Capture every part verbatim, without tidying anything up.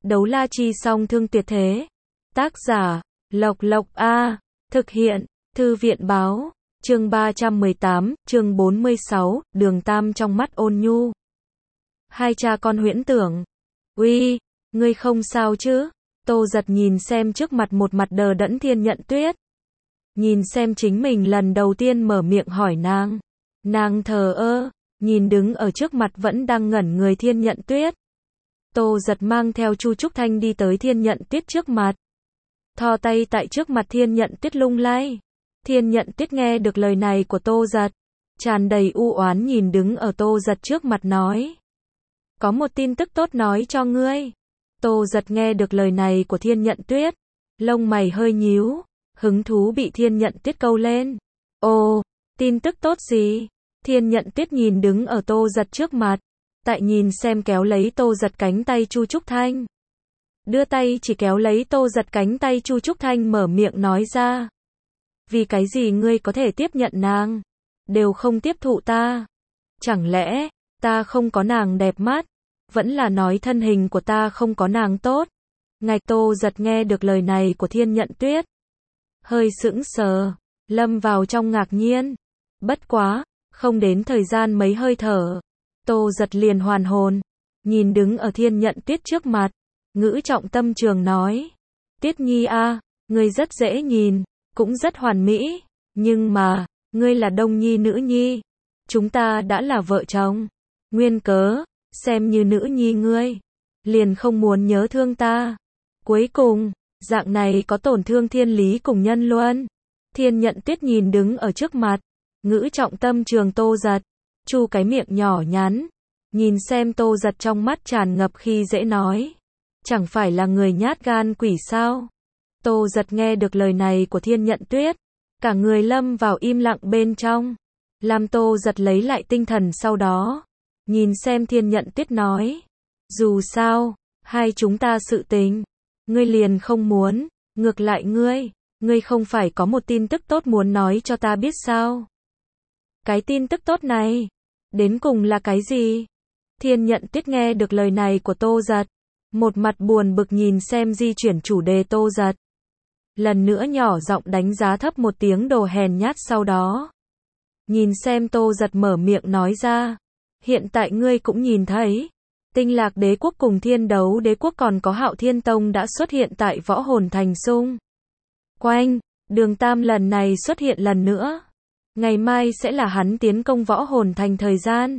Đấu la chi song thương tuyệt thế. Tác giả, Lộc Lộc A. Thực hiện, Thư viện báo. Chương ba trăm mười tám, chương bốn mươi sáu, Đường Tam trong mắt ôn nhu. Hai cha con huyễn tưởng. Uy, ngươi không sao chứ? Tô Giật nhìn xem trước mặt một mặt đờ đẫn Thiên Nhận Tuyết. Nhìn xem chính mình lần đầu tiên mở miệng hỏi nàng. Nàng thờ ơ, nhìn đứng ở trước mặt vẫn đang ngẩn người Thiên Nhận Tuyết. Tô Giật mang theo Chu Trúc Thanh đi tới Thiên Nhận Tuyết trước mặt. Thò tay tại trước mặt Thiên Nhận Tuyết lung lay. Thiên Nhận Tuyết nghe được lời này của Tô Giật, tràn đầy u oán nhìn đứng ở Tô Giật trước mặt nói. Có một tin tức tốt nói cho ngươi. Tô Giật nghe được lời này của Thiên Nhận Tuyết, lông mày hơi nhíu, hứng thú bị Thiên Nhận Tuyết câu lên. Ồ, tin tức tốt gì? Thiên Nhận Tuyết nhìn đứng ở Tô Giật trước mặt, tại nhìn xem kéo lấy Tô Giật cánh tay Chu Trúc Thanh. Đưa tay chỉ kéo lấy Tô Giật cánh tay Chu Trúc Thanh mở miệng nói ra. Vì cái gì ngươi có thể tiếp nhận nàng, đều không tiếp thụ ta? Chẳng lẽ, ta không có nàng đẹp mắt? Vẫn là nói thân hình của ta không có nàng tốt? Ngạch Tô Giật nghe được lời này của Thiên Nhận Tuyết, hơi sững sờ, lâm vào trong ngạc nhiên. Bất quá, không đến thời gian mấy hơi thở, Tô Giật liền hoàn hồn, nhìn đứng ở Thiên Nhận Tuyết trước mặt, ngữ trọng tâm trường nói. Tuyết Nhi a, ngươi rất dễ nhìn, cũng rất hoàn mỹ, nhưng mà, ngươi là Đông Nhi nữ nhi, chúng ta đã là vợ chồng, nguyên cớ, xem như nữ nhi ngươi, liền không muốn nhớ thương ta. Cuối cùng, dạng này có tổn thương thiên lý cùng nhân luân. Thiên Nhận Tuyết nhìn đứng ở trước mặt, ngữ trọng tâm trường Tô Giật, chu cái miệng nhỏ nhắn, nhìn xem Tô Giật trong mắt tràn ngập khi dễ nói. Chẳng phải là người nhát gan quỷ sao? Tô Giật nghe được lời này của Thiên Nhận Tuyết, cả người lâm vào im lặng bên trong. Làm Tô Giật lấy lại tinh thần sau đó, nhìn xem Thiên Nhận Tuyết nói. Dù sao, hai chúng ta sự tình, ngươi liền không muốn, ngược lại ngươi, ngươi không phải có một tin tức tốt muốn nói cho ta biết sao? Cái tin tức tốt này, đến cùng là cái gì? Thiên Nhận Tuyết nghe được lời này của Tô Giật, một mặt buồn bực nhìn xem di chuyển chủ đề Tô Giật. Lần nữa nhỏ giọng đánh giá thấp một tiếng đồ hèn nhát sau đó. Nhìn xem Tô Giật mở miệng nói ra. Hiện tại ngươi cũng nhìn thấy, Tinh Lạc Đế Quốc cùng Thiên Đấu Đế Quốc còn có Hạo Thiên Tông đã xuất hiện tại Võ Hồn Thành xung quanh. Đường Tam lần này xuất hiện lần nữa. Ngày mai sẽ là hắn tiến công Võ Hồn Thành thời gian.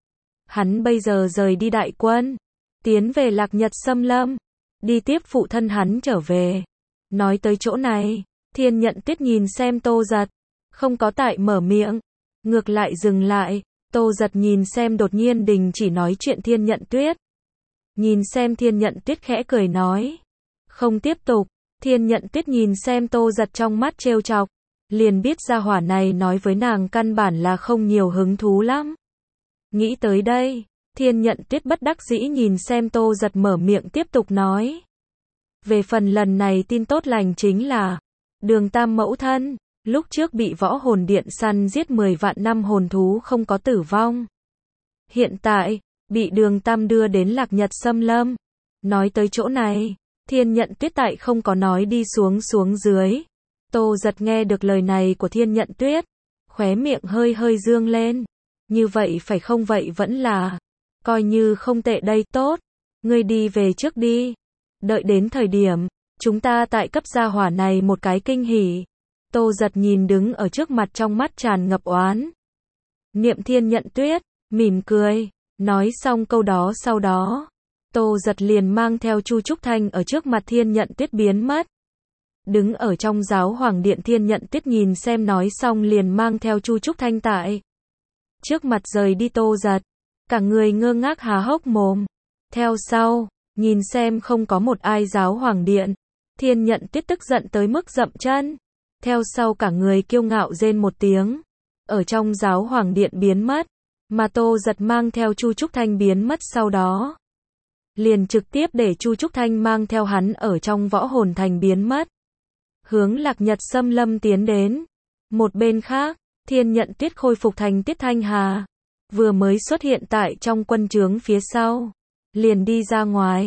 Hắn bây giờ rời đi đại quân, tiến về Lạc Nhật Xâm Lâm, đi tiếp phụ thân hắn trở về. Nói tới chỗ này, Thiên Nhận Tuyết nhìn xem Tô Giật, không có tại mở miệng, ngược lại dừng lại. Tô Giật nhìn xem đột nhiên đình chỉ nói chuyện Thiên Nhận Tuyết. Nhìn xem Thiên Nhận Tuyết khẽ cười nói. Không tiếp tục. Thiên Nhận Tuyết nhìn xem Tô Giật trong mắt trêu chọc, liền biết gia hỏa này nói với nàng căn bản là không nhiều hứng thú lắm. Nghĩ tới đây, Thiên Nhận Tuyết bất đắc dĩ nhìn xem Tô Giật mở miệng tiếp tục nói. Về phần lần này tin tốt lành chính là, Đường Tam mẫu thân, lúc trước bị Võ Hồn Điện săn giết mười vạn năm hồn thú không có tử vong. Hiện tại, bị Đường Tam đưa đến Lạc Nhật Xâm Lâm. Nói tới chỗ này, Thiên Nhận Tuyết tại không có nói đi xuống xuống dưới. Tô Giật nghe được lời này của Thiên Nhận Tuyết, khóe miệng hơi hơi dương lên. Như vậy phải không vậy vẫn là, coi như không tệ đây. Tốt, ngươi đi về trước đi. Đợi đến thời điểm, chúng ta tại cấp gia hỏa này một cái kinh hỉ. Tô Giật nhìn đứng ở trước mặt trong mắt tràn ngập oán niệm Thiên Nhận Tuyết, mỉm cười, nói xong câu đó sau đó, Tô Giật liền mang theo Chu Trúc Thanh ở trước mặt Thiên Nhận Tuyết biến mất. Đứng ở trong giáo hoàng điện Thiên Nhận Tuyết nhìn xem nói xong liền mang theo Chu Trúc Thanh tại trước mặt rời đi Tô Giật, cả người ngơ ngác há hốc mồm. Theo sau, nhìn xem không có một ai giáo hoàng điện, Thiên Nhận Tuyết tức giận tới mức dậm chân. Theo sau cả người kiêu ngạo rên một tiếng, ở trong giáo hoàng điện biến mất, mà Tô Giật mang theo Chu Trúc Thanh biến mất sau đó. Liền trực tiếp để Chu Trúc Thanh mang theo hắn ở trong Võ Hồn Thành biến mất. Hướng Lạc Nhật Xâm Lâm tiến đến. Một bên khác, Thiên Nhận Tuyết khôi phục thành Tiết Thanh Hà. Vừa mới xuất hiện tại trong quân trướng phía sau. Liền đi ra ngoài,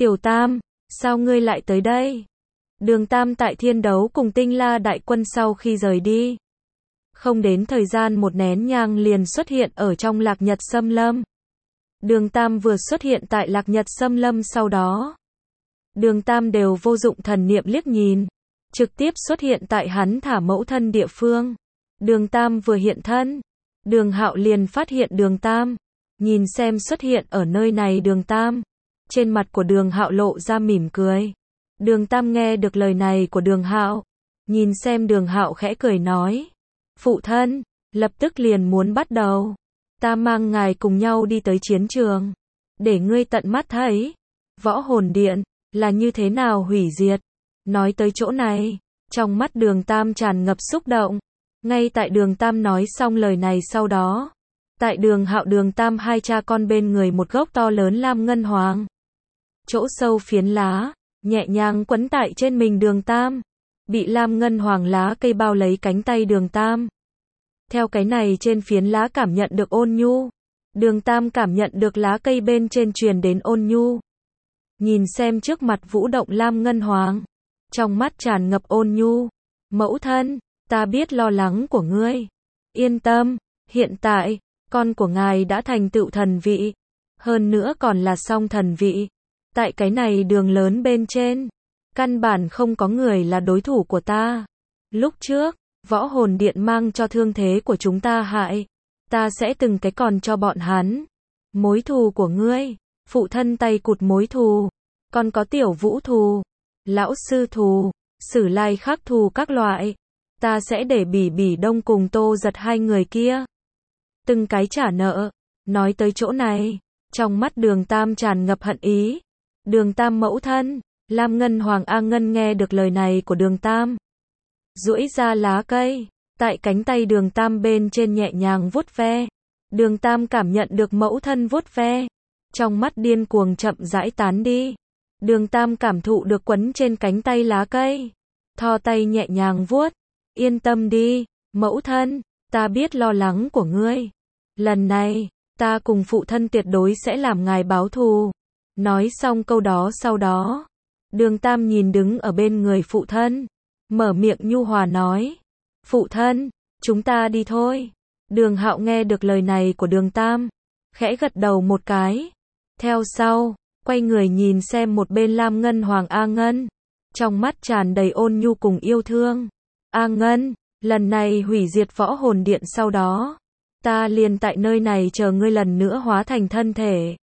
Tiểu Tam, sao ngươi lại tới đây? Đường Tam tại thiên đấu cùng Tinh La đại quân sau khi rời đi. Không đến thời gian một nén nhang liền xuất hiện ở trong Lạc Nhật Xâm Lâm. Đường Tam vừa xuất hiện tại Lạc Nhật Xâm Lâm sau đó. Đường Tam đều vô dụng thần niệm liếc nhìn. Trực tiếp xuất hiện tại hắn thả mẫu thân địa phương. Đường Tam vừa hiện thân. Đường Hạo liền phát hiện Đường Tam. Nhìn xem xuất hiện ở nơi này Đường Tam. Trên mặt của Đường Hạo lộ ra mỉm cười. Đường Tam nghe được lời này của Đường Hạo. Nhìn xem Đường Hạo khẽ cười nói. Phụ thân, lập tức liền muốn bắt đầu. Ta mang ngài cùng nhau đi tới chiến trường. Để ngươi tận mắt thấy. Võ hồn điện, là như thế nào hủy diệt. Nói tới chỗ này, trong mắt Đường Tam tràn ngập xúc động. Ngay tại Đường Tam nói xong lời này sau đó. Tại Đường Hạo Đường Tam hai cha con bên người một gốc to lớn lam ngân hoàng. Chỗ sâu phiến lá, nhẹ nhàng quấn tại trên mình Đường Tam. Bị lam ngân hoàng lá cây bao lấy cánh tay Đường Tam. Theo cái này trên phiến lá cảm nhận được ôn nhu. Đường Tam cảm nhận được lá cây bên trên truyền đến ôn nhu. Nhìn xem trước mặt vũ động lam ngân hoàng. Trong mắt tràn ngập ôn nhu. Mẫu thân, ta biết lo lắng của ngươi. Yên tâm, hiện tại, con của ngài đã thành tựu thần vị. Hơn nữa còn là song thần vị. Tại cái này đường lớn bên trên. Căn bản không có người là đối thủ của ta. Lúc trước, võ hồn điện mang cho thương thế của chúng ta hại. Ta sẽ từng cái còn cho bọn hắn. Mối thù của ngươi. Phụ thân tay cụt mối thù. Còn có tiểu vũ thù. Lão sư thù. Sử lai khắc thù các loại. Ta sẽ để Bỉ Bỉ Đông cùng Tô Giật hai người kia. Từng cái trả nợ. Nói tới chỗ này. Trong mắt Đường Tam tràn ngập hận ý. Đường Tam mẫu thân. Lam Ngân Hoàng A Ngân nghe được lời này của Đường Tam. Duỗi ra lá cây. Tại cánh tay Đường Tam bên trên nhẹ nhàng vuốt ve. Đường Tam cảm nhận được mẫu thân vuốt ve. Trong mắt điên cuồng chậm rãi tán đi. Đường Tam cảm thụ được quấn trên cánh tay lá cây. Thò tay nhẹ nhàng vuốt. Yên tâm đi, mẫu thân, ta biết lo lắng của ngươi. Lần này, ta cùng phụ thân tuyệt đối sẽ làm ngài báo thù. Nói xong câu đó sau đó. Đường Tam nhìn đứng ở bên người phụ thân. Mở miệng nhu hòa nói. Phụ thân, chúng ta đi thôi. Đường Hạo nghe được lời này của Đường Tam. Khẽ gật đầu một cái. Theo sau, quay người nhìn xem một bên Lam Ngân Hoàng A Ngân. Trong mắt tràn đầy ôn nhu cùng yêu thương. A Ngân, lần này hủy diệt võ hồn điện sau đó. Ta liền tại nơi này chờ ngươi lần nữa hóa thành thân thể.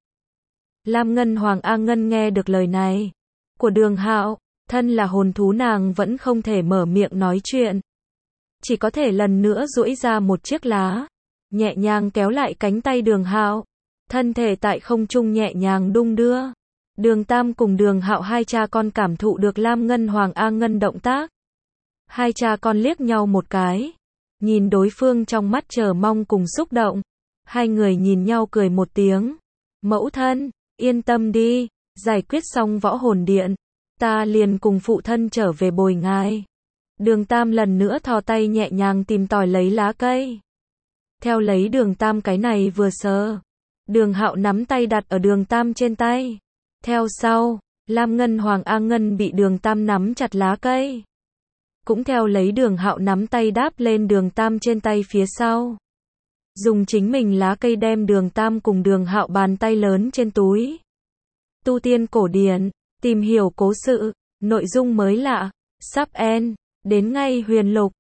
Lam Ngân Hoàng A Ngân nghe được lời này của Đường Hạo, thân là hồn thú nàng vẫn không thể mở miệng nói chuyện. Chỉ có thể lần nữa duỗi ra một chiếc lá, nhẹ nhàng kéo lại cánh tay Đường Hạo, thân thể tại không trung nhẹ nhàng đung đưa. Đường Tam cùng Đường Hạo hai cha con cảm thụ được Lam Ngân Hoàng A Ngân động tác. Hai cha con liếc nhau một cái, nhìn đối phương trong mắt chờ mong cùng xúc động. Hai người nhìn nhau cười một tiếng. Mẫu thân, yên tâm đi, giải quyết xong võ hồn điện, ta liền cùng phụ thân trở về bồi ngài. Đường Tam lần nữa thò tay nhẹ nhàng tìm tòi lấy lá cây. Theo lấy Đường Tam cái này vừa sờ, Đường Hạo nắm tay đặt ở Đường Tam trên tay. Theo sau, Lam Ngân Hoàng A Ngân bị Đường Tam nắm chặt lá cây. Cũng theo lấy Đường Hạo nắm tay đáp lên Đường Tam trên tay phía sau. Dùng chính mình lá cây đem Đường Tam cùng Đường Hạo bàn tay lớn trên túi. Tu tiên cổ điển, tìm hiểu cố sự, nội dung mới lạ, sắp end, đến ngay huyền lục.